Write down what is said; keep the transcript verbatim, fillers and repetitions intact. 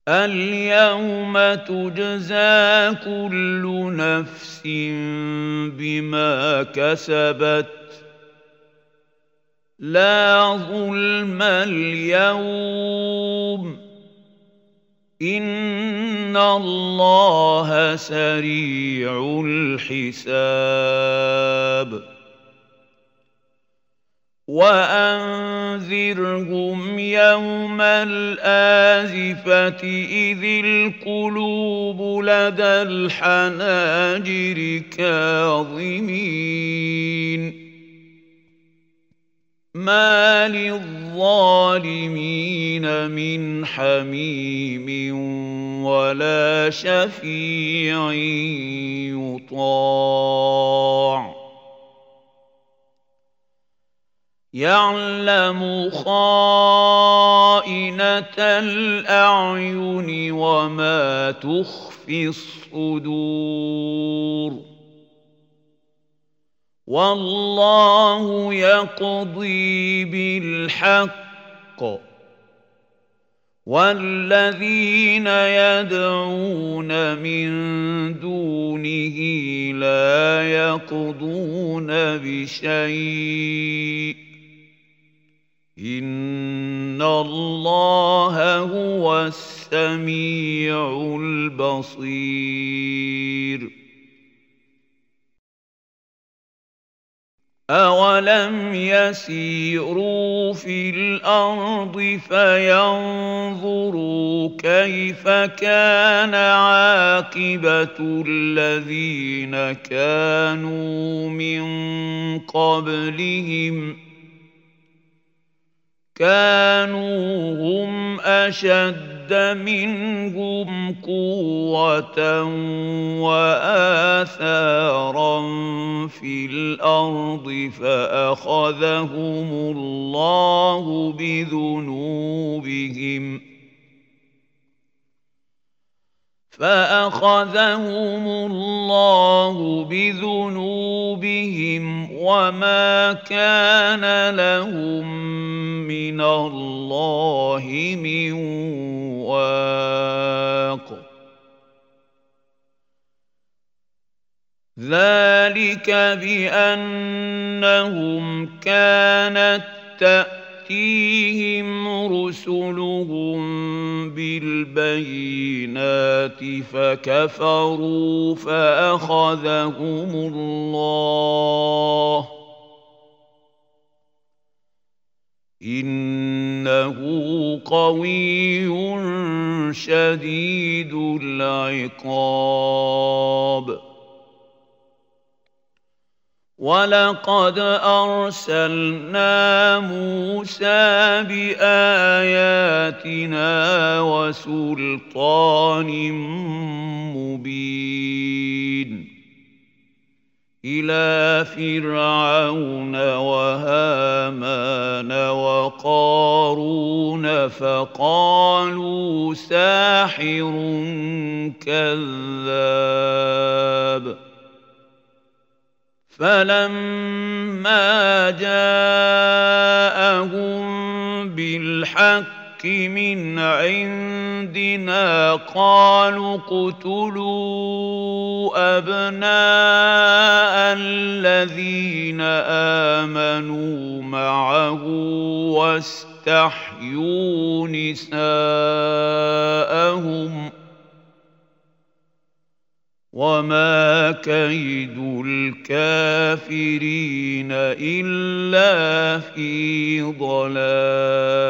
اليوم تجزى كل نفس بما كسبت لا ظلم اليوم إن الله سريع الحساب وأنذرهم يوم الآزفة إذ القلوب لدى الحناجر كاظمين ما للظالمين من حميم ولا شفيع يطاع يعلم خائنة الأعين وما تخفي الصدور والله يقضي بالحق والذين يدعون من دونه لا يقضون بشيء إن الله هو السميع البصير أولم يسيروا في الأرض فينظروا كيف كان عاقبة الذين كانوا من قبلهم كانوا هم أشد منهم قوة وآثارا في الأرض فأخذهم الله بذنوبهم فأخذهم الله بذنوبهم وما كان لهم من الله من واق ذلك بأنهم كانت تأتيهم رسلهم بالبينات فكفروا فأخذهم الله إنه قوي شديد العقاب ولقد أرسلنا موسى بآياتنا وسلطان مبين إلى فرعون وهامان وقارون فقالوا ساحر كذاب فلما جاءهم بالحق من عندنا قالوا اقتلوا أبناء الذين آمنوا معه واستحيوا نساءهم وما كيد الكافرين إلا في ضلال